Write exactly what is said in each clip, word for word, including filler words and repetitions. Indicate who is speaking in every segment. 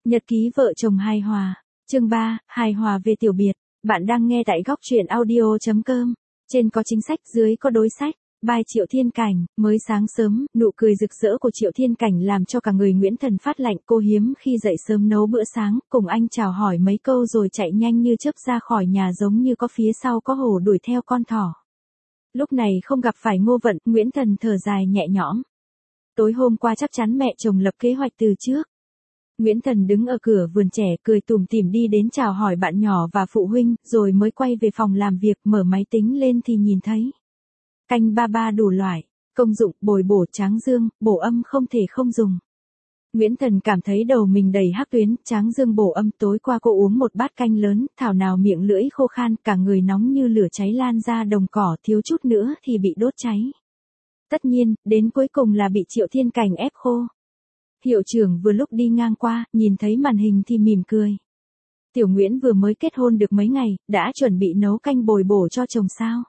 Speaker 1: Nhật ký vợ chồng hài hòa. Chương ba, hài hòa về tiểu biệt. Bạn đang nghe tại góc truyện audio chấm com. Trên có chính sách, dưới có đối sách. Bài Triệu Thiên Cảnh. Mới sáng sớm, nụ cười rực rỡ của Triệu Thiên Cảnh làm cho cả người Nguyễn Thần phát lạnh. Cô hiếm khi dậy sớm nấu bữa sáng, cùng anh chào hỏi mấy câu rồi chạy nhanh như chớp ra khỏi nhà, giống như có phía sau có hổ đuổi theo con thỏ. Lúc này không gặp phải Ngô Vận, Nguyễn Thần thở dài nhẹ nhõm. Tối hôm qua chắc chắn mẹ chồng lập kế hoạch từ trước. Nguyễn Thần đứng ở cửa vườn trẻ cười tủm tỉm đi đến chào hỏi bạn nhỏ và phụ huynh, rồi mới quay về phòng làm việc, mở máy tính lên thì nhìn thấy canh ba ba đủ loại, công dụng bồi bổ tráng dương, bổ âm không thể không dùng. Nguyễn Thần cảm thấy đầu mình đầy hắc tuyến, tráng dương bổ âm. Tối qua cô uống một bát canh lớn, thảo nào miệng lưỡi khô khan, cả người nóng như lửa cháy lan ra đồng cỏ, thiếu chút nữa thì bị đốt cháy. Tất nhiên, đến cuối cùng là bị Triệu Thiên Cảnh ép khô. Hiệu trưởng vừa lúc đi ngang qua, nhìn thấy màn hình thì mỉm cười. Tiểu Nguyễn vừa mới kết hôn được mấy ngày, đã chuẩn bị nấu canh bồi bổ cho chồng sao?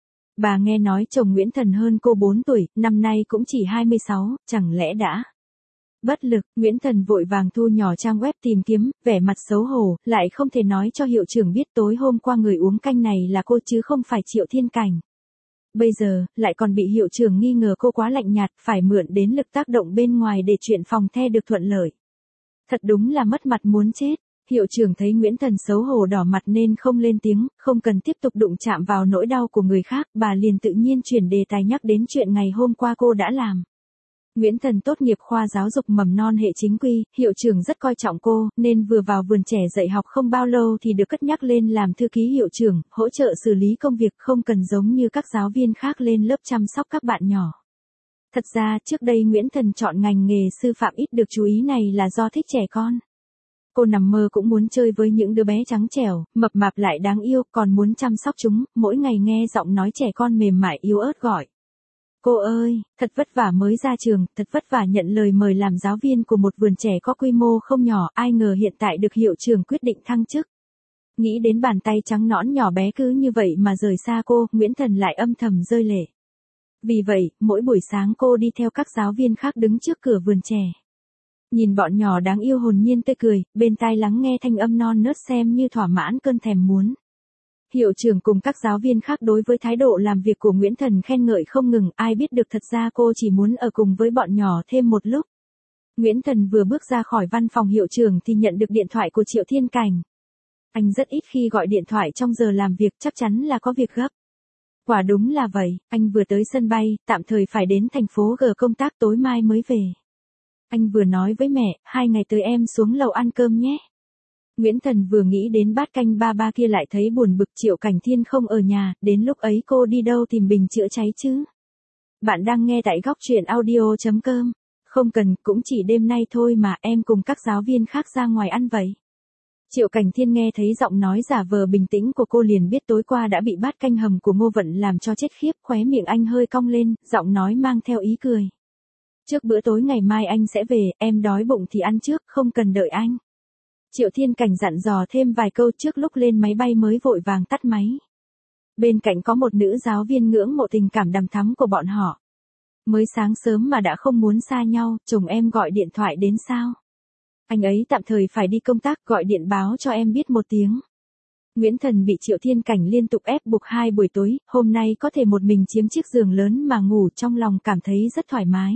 Speaker 1: Bà nghe nói chồng Nguyễn Thần hơn cô bốn tuổi, năm nay cũng chỉ hai mươi sáu, chẳng lẽ đã bất lực. Nguyễn Thần vội vàng thu nhỏ trang web tìm kiếm, vẻ mặt xấu hổ, lại không thể nói cho hiệu trưởng biết tối hôm qua người uống canh này là cô chứ không phải Triệu Thiên Cảnh. Bây giờ, lại còn bị hiệu trưởng nghi ngờ cô quá lạnh nhạt, phải mượn đến lực tác động bên ngoài để chuyện phòng the được thuận lợi. Thật đúng là mất mặt muốn chết. Hiệu trưởng thấy Nguyễn Thần xấu hổ đỏ mặt nên không lên tiếng, không cần tiếp tục đụng chạm vào nỗi đau của người khác, bà liền tự nhiên chuyển đề tài nhắc đến chuyện ngày hôm qua cô đã làm. Nguyễn Thần tốt nghiệp khoa giáo dục mầm non hệ chính quy, hiệu trưởng rất coi trọng cô, nên vừa vào vườn trẻ dạy học không bao lâu thì được cất nhắc lên làm thư ký hiệu trưởng, hỗ trợ xử lý công việc, không cần giống như các giáo viên khác lên lớp chăm sóc các bạn nhỏ. Thật ra, trước đây Nguyễn Thần chọn ngành nghề sư phạm ít được chú ý này là do thích trẻ con. Cô nằm mơ cũng muốn chơi với những đứa bé trắng trẻo, mập mạp lại đáng yêu, còn muốn chăm sóc chúng, mỗi ngày nghe giọng nói trẻ con mềm mại yếu ớt gọi. Cô ơi, thật vất vả mới ra trường, thật vất vả nhận lời mời làm giáo viên của một vườn trẻ có quy mô không nhỏ, ai ngờ hiện tại được hiệu trưởng quyết định thăng chức. Nghĩ đến bàn tay trắng nõn nhỏ bé cứ như vậy mà rời xa cô, Nguyễn Thần lại âm thầm rơi lệ. Vì vậy, mỗi buổi sáng cô đi theo các giáo viên khác đứng trước cửa vườn trẻ. Nhìn bọn nhỏ đáng yêu hồn nhiên tươi cười, bên tai lắng nghe thanh âm non nớt xem như thỏa mãn cơn thèm muốn. Hiệu trưởng cùng các giáo viên khác đối với thái độ làm việc của Nguyễn Thần khen ngợi không ngừng, ai biết được thật ra cô chỉ muốn ở cùng với bọn nhỏ thêm một lúc. Nguyễn Thần vừa bước ra khỏi văn phòng hiệu trưởng thì nhận được điện thoại của Triệu Thiên Cảnh. Anh rất ít khi gọi điện thoại trong giờ làm việc, chắc chắn là có việc gấp. Quả đúng là vậy, anh vừa tới sân bay, tạm thời phải đến thành phố G công tác, tối mai mới về. Anh vừa nói với mẹ, hai ngày tới em xuống lầu ăn cơm nhé. Nguyễn Thần vừa nghĩ đến bát canh ba ba kia lại thấy buồn bực, Triệu Cảnh Thiên không ở nhà, đến lúc ấy cô đi đâu tìm bình chữa cháy chứ? Bạn đang nghe tại góc truyện audio chấm com. Không cần, cũng chỉ đêm nay thôi mà, em cùng các giáo viên khác ra ngoài ăn vậy. Triệu Cảnh Thiên nghe thấy giọng nói giả vờ bình tĩnh của cô liền biết tối qua đã bị bát canh hầm của Ngô Vận làm cho chết khiếp, khóe miệng anh hơi cong lên, giọng nói mang theo ý cười. Trước bữa tối ngày mai anh sẽ về, em đói bụng thì ăn trước, không cần đợi anh. Triệu Thiên Cảnh dặn dò thêm vài câu trước lúc lên máy bay mới vội vàng tắt máy. Bên cạnh có một nữ giáo viên ngưỡng mộ tình cảm đằm thắm của bọn họ. Mới sáng sớm mà đã không muốn xa nhau, chồng em gọi điện thoại đến sao? Anh ấy tạm thời phải đi công tác, gọi điện báo cho em biết một tiếng. Nguyễn Thần bị Triệu Thiên Cảnh liên tục ép buộc hai buổi tối, hôm nay có thể một mình chiếm chiếc giường lớn mà ngủ, trong lòng cảm thấy rất thoải mái.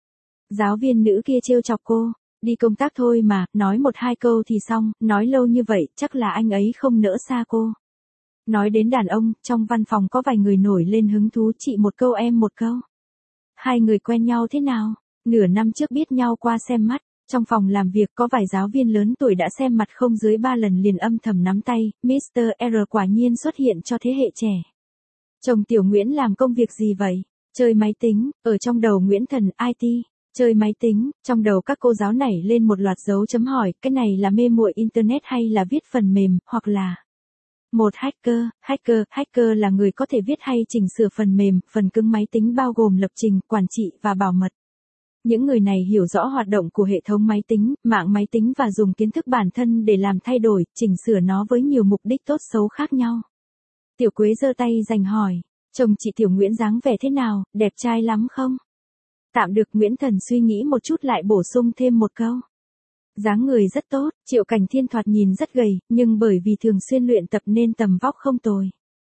Speaker 1: Giáo viên nữ kia trêu chọc cô, đi công tác thôi mà, nói một hai câu thì xong, nói lâu như vậy, chắc là anh ấy không nỡ xa cô. Nói đến đàn ông, trong văn phòng có vài người nổi lên hứng thú, chị một câu em một câu. Hai người quen nhau thế nào? Nửa năm trước biết nhau qua xem mắt, trong phòng làm việc có vài giáo viên lớn tuổi đã xem mặt không dưới ba lần liền âm thầm nắm tay, mít tơ R quả nhiên xuất hiện cho thế hệ trẻ. Chồng Tiểu Nguyễn làm công việc gì vậy? Chơi máy tính, ở trong đầu Nguyễn Thần i tê. Chơi máy tính, trong đầu các cô giáo nảy lên một loạt dấu chấm hỏi, cái này là mê muội internet hay là viết phần mềm, hoặc là một hacker, hacker, hacker là người có thể viết hay chỉnh sửa phần mềm, phần cứng máy tính bao gồm lập trình, quản trị và bảo mật. Những người này hiểu rõ hoạt động của hệ thống máy tính, mạng máy tính và dùng kiến thức bản thân để làm thay đổi, chỉnh sửa nó với nhiều mục đích tốt xấu khác nhau. Tiểu Quế giơ tay giành hỏi, chồng chị Tiểu Nguyễn dáng vẻ thế nào, đẹp trai lắm không? Tạm được. Nguyễn Thần suy nghĩ một chút lại bổ sung thêm một câu. Dáng người rất tốt, Triệu Cảnh Thiên thoạt nhìn rất gầy, nhưng bởi vì thường xuyên luyện tập nên tầm vóc không tồi.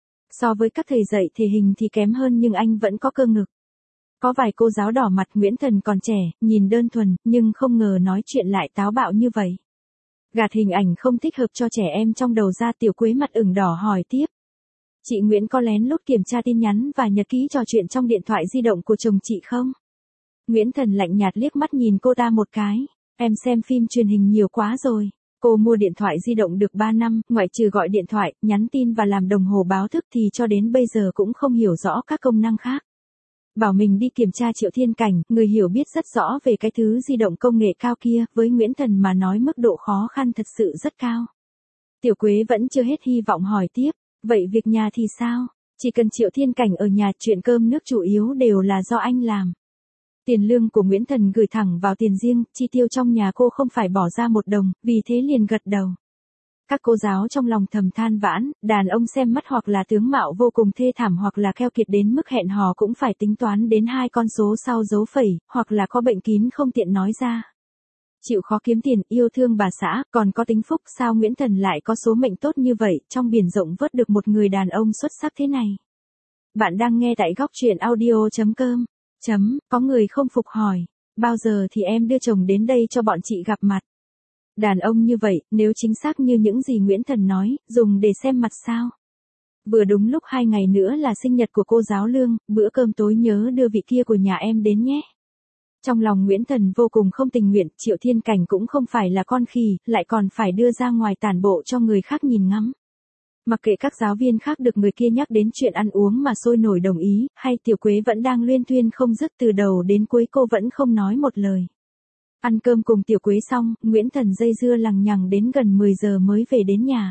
Speaker 1: So với các thầy dạy thể hình thì kém hơn nhưng anh vẫn có cơ ngực. Có vài cô giáo đỏ mặt. Nguyễn Thần còn trẻ, nhìn đơn thuần, nhưng không ngờ nói chuyện lại táo bạo như vậy. Gạt hình ảnh không thích hợp cho trẻ em trong đầu ra, Tiểu Quế mặt ửng đỏ hỏi tiếp. Chị Nguyễn có lén lút kiểm tra tin nhắn và nhật ký trò chuyện trong điện thoại di động của chồng chị không? Nguyễn Thần lạnh nhạt liếc mắt nhìn cô ta một cái. Em xem phim truyền hình nhiều quá rồi. Cô mua điện thoại di động được ba năm, ngoại trừ gọi điện thoại, nhắn tin và làm đồng hồ báo thức thì cho đến bây giờ cũng không hiểu rõ các công năng khác. Bảo mình đi kiểm tra Triệu Thiên Cảnh, người hiểu biết rất rõ về cái thứ di động công nghệ cao kia, với Nguyễn Thần mà nói mức độ khó khăn thật sự rất cao. Tiểu Quế vẫn chưa hết hy vọng hỏi tiếp, vậy việc nhà thì sao? Chỉ cần Triệu Thiên Cảnh ở nhà, chuyện cơm nước chủ yếu đều là do anh làm. Tiền lương của Nguyễn Thần gửi thẳng vào tiền riêng, chi tiêu trong nhà cô không phải bỏ ra một đồng, vì thế liền gật đầu. Các cô giáo trong lòng thầm than vãn, đàn ông xem mắt hoặc là tướng mạo vô cùng thê thảm hoặc là keo kiệt đến mức hẹn hò cũng phải tính toán đến hai con số sau dấu phẩy, hoặc là có bệnh kín không tiện nói ra. Chịu khó kiếm tiền, yêu thương bà xã, còn có tính phúc, sao Nguyễn Thần lại có số mệnh tốt như vậy, trong biển rộng vớt được một người đàn ông xuất sắc thế này. Bạn đang nghe tại góc truyện audio chấm com. Chấm, có người không phục hỏi, bao giờ thì em đưa chồng đến đây cho bọn chị gặp mặt? Đàn ông như vậy, nếu chính xác như những gì Nguyễn Thần nói, dùng để xem mặt sao? Vừa đúng lúc hai ngày nữa là sinh nhật của cô giáo Lương, bữa cơm tối nhớ đưa vị kia của nhà em đến nhé. Trong lòng Nguyễn Thần vô cùng không tình nguyện, Triệu Thiên Cảnh cũng không phải là con khỉ, lại còn phải đưa ra ngoài tản bộ cho người khác nhìn ngắm. Mặc kệ các giáo viên khác được người kia nhắc đến chuyện ăn uống mà sôi nổi đồng ý, hay Tiểu Quế vẫn đang luyên thuyên không dứt từ đầu đến cuối, cô vẫn không nói một lời. Ăn cơm cùng Tiểu Quế xong, Nguyễn Thần dây dưa lằng nhằng đến gần mười giờ mới về đến nhà.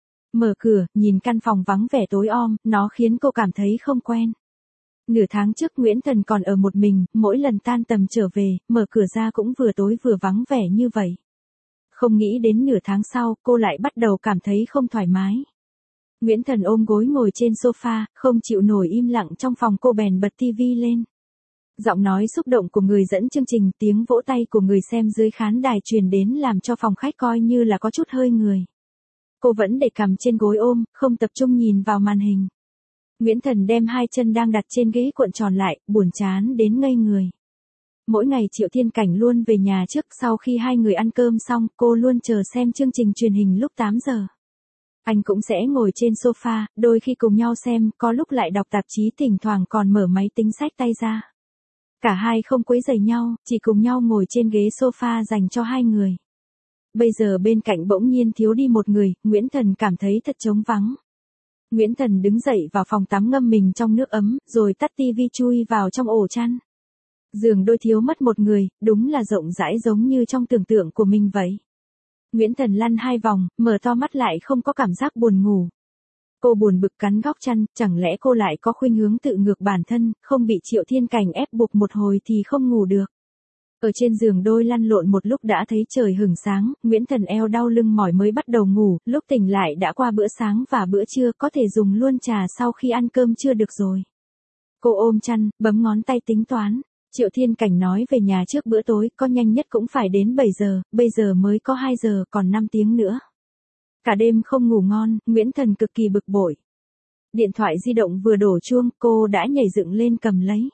Speaker 1: Mở cửa, nhìn căn phòng vắng vẻ tối om, nó khiến cô cảm thấy không quen. Nửa tháng trước Nguyễn Thần còn ở một mình, mỗi lần tan tầm trở về, mở cửa ra cũng vừa tối vừa vắng vẻ như vậy. Không nghĩ đến nửa tháng sau, cô lại bắt đầu cảm thấy không thoải mái. Nguyễn Thần ôm gối ngồi trên sofa, không chịu nổi im lặng trong phòng, cô bèn bật tivi lên. Giọng nói xúc động của người dẫn chương trình, tiếng vỗ tay của người xem dưới khán đài truyền đến làm cho phòng khách coi như là có chút hơi người. Cô vẫn để cằm trên gối ôm, không tập trung nhìn vào màn hình. Nguyễn Thần đem hai chân đang đặt trên ghế cuộn tròn lại, buồn chán đến ngây người. Mỗi ngày Triệu Thiên Cảnh luôn về nhà trước, sau khi hai người ăn cơm xong, cô luôn chờ xem chương trình truyền hình lúc tám giờ. Anh cũng sẽ ngồi trên sofa, đôi khi cùng nhau xem, có lúc lại đọc tạp chí, thỉnh thoảng còn mở máy tính sách tay ra. Cả hai không quấy rầy nhau, chỉ cùng nhau ngồi trên ghế sofa dành cho hai người. Bây giờ bên cạnh bỗng nhiên thiếu đi một người, Nguyễn Thần cảm thấy thật trống vắng. Nguyễn Thần đứng dậy vào phòng tắm ngâm mình trong nước ấm, rồi tắt tivi chui vào trong ổ chăn. Giường đôi thiếu mất một người, đúng là rộng rãi giống như trong tưởng tượng của mình vậy. Nguyễn Thần lăn hai vòng, mở to mắt lại không có cảm giác buồn ngủ. Cô buồn bực cắn góc chăn, chẳng lẽ cô lại có khuynh hướng tự ngược bản thân, không bị Triệu Thiên Cảnh ép buộc một hồi thì không ngủ được. Ở trên giường đôi lăn lộn một lúc đã thấy trời hửng sáng, Nguyễn Thần eo đau lưng mỏi mới bắt đầu ngủ, lúc tỉnh lại đã qua bữa sáng và bữa trưa, có thể dùng luôn trà sau khi ăn cơm chưa được rồi. Cô ôm chăn, bấm ngón tay tính toán. Triệu Thiên Cảnh nói về nhà trước bữa tối, có nhanh nhất cũng phải đến bảy giờ, bây giờ mới có hai giờ, còn năm tiếng nữa. Cả đêm không ngủ ngon, Nguyễn Thần cực kỳ bực bội. Điện thoại di động vừa đổ chuông, cô đã nhảy dựng lên cầm lấy.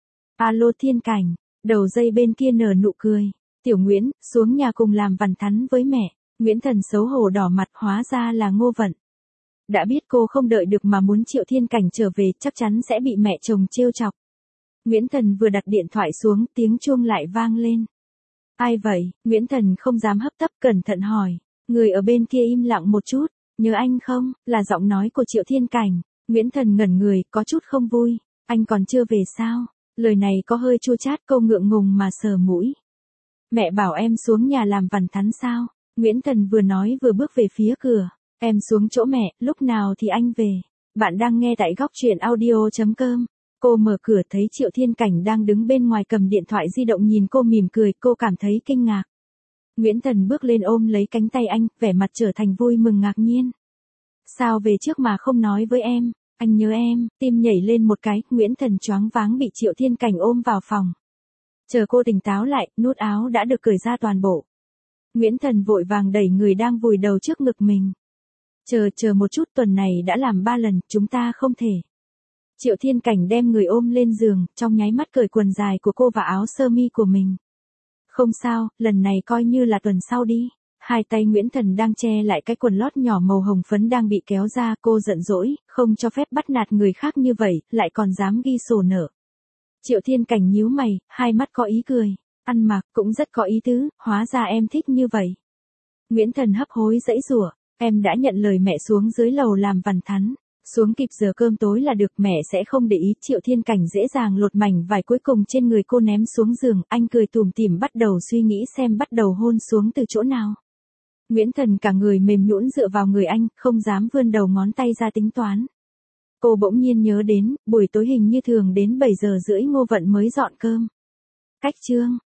Speaker 1: Alo Thiên Cảnh, đầu dây bên kia nở nụ cười. Tiểu Nguyễn, xuống nhà cùng làm vằn thắn với mẹ. Nguyễn Thần xấu hổ đỏ mặt, hóa ra là Ngô Vận. Đã biết cô không đợi được mà muốn Triệu Thiên Cảnh trở về, chắc chắn sẽ bị mẹ chồng trêu chọc. Nguyễn Thần vừa đặt điện thoại xuống, tiếng chuông lại vang lên. Ai vậy? Nguyễn Thần không dám hấp tấp, cẩn thận hỏi. Người ở bên kia im lặng một chút. Nhớ anh không? Là giọng nói của Triệu Thiên Cảnh. Nguyễn Thần ngẩn người, có chút không vui. Anh còn chưa về sao? Lời này có hơi chua chát, cô ngượng ngùng mà sờ mũi. Mẹ bảo em xuống nhà làm vằn thắn sao? Nguyễn Thần vừa nói vừa bước về phía cửa. Em xuống chỗ mẹ, lúc nào thì anh về. Bạn đang nghe tại góc truyện audio chấm com. Cô mở cửa thấy Triệu Thiên Cảnh đang đứng bên ngoài cầm điện thoại di động nhìn cô mỉm cười, cô cảm thấy kinh ngạc. Nguyễn Thần bước lên ôm lấy cánh tay anh, vẻ mặt trở thành vui mừng ngạc nhiên. Sao về trước mà không nói với em? Anh nhớ em, tim nhảy lên một cái, Nguyễn Thần choáng váng bị Triệu Thiên Cảnh ôm vào phòng. Chờ cô tỉnh táo lại, nút áo đã được cởi ra toàn bộ. Nguyễn Thần vội vàng đẩy người đang vùi đầu trước ngực mình. Chờ chờ một chút, tuần này đã làm ba lần, chúng ta không thể. Triệu Thiên Cảnh đem người ôm lên giường, trong nháy mắt cởi quần dài của cô và áo sơ mi của mình. Không sao, lần này coi như là tuần sau đi. Hai tay Nguyễn Thần đang che lại cái quần lót nhỏ màu hồng phấn đang bị kéo ra, cô giận dỗi, không cho phép bắt nạt người khác như vậy, lại còn dám ghi sổ nợ. Triệu Thiên Cảnh nhíu mày, hai mắt có ý cười. Ăn mặc cũng rất có ý tứ, hóa ra em thích như vậy. Nguyễn Thần hấp hối giãy giụa, em đã nhận lời mẹ xuống dưới lầu làm vằn thắn. Xuống kịp giờ cơm tối là được, mẹ sẽ không để ý. Triệu Thiên Cảnh dễ dàng lột mảnh vải cuối cùng trên người cô ném xuống giường, anh cười tủm tỉm bắt đầu suy nghĩ xem bắt đầu hôn xuống từ chỗ nào. Nguyễn Thần cả người mềm nhũn dựa vào người anh, không dám vươn đầu ngón tay ra tính toán. Cô bỗng nhiên nhớ đến, buổi tối hình như thường đến bảy giờ rưỡi Ngô Vận mới dọn cơm. Cách trương,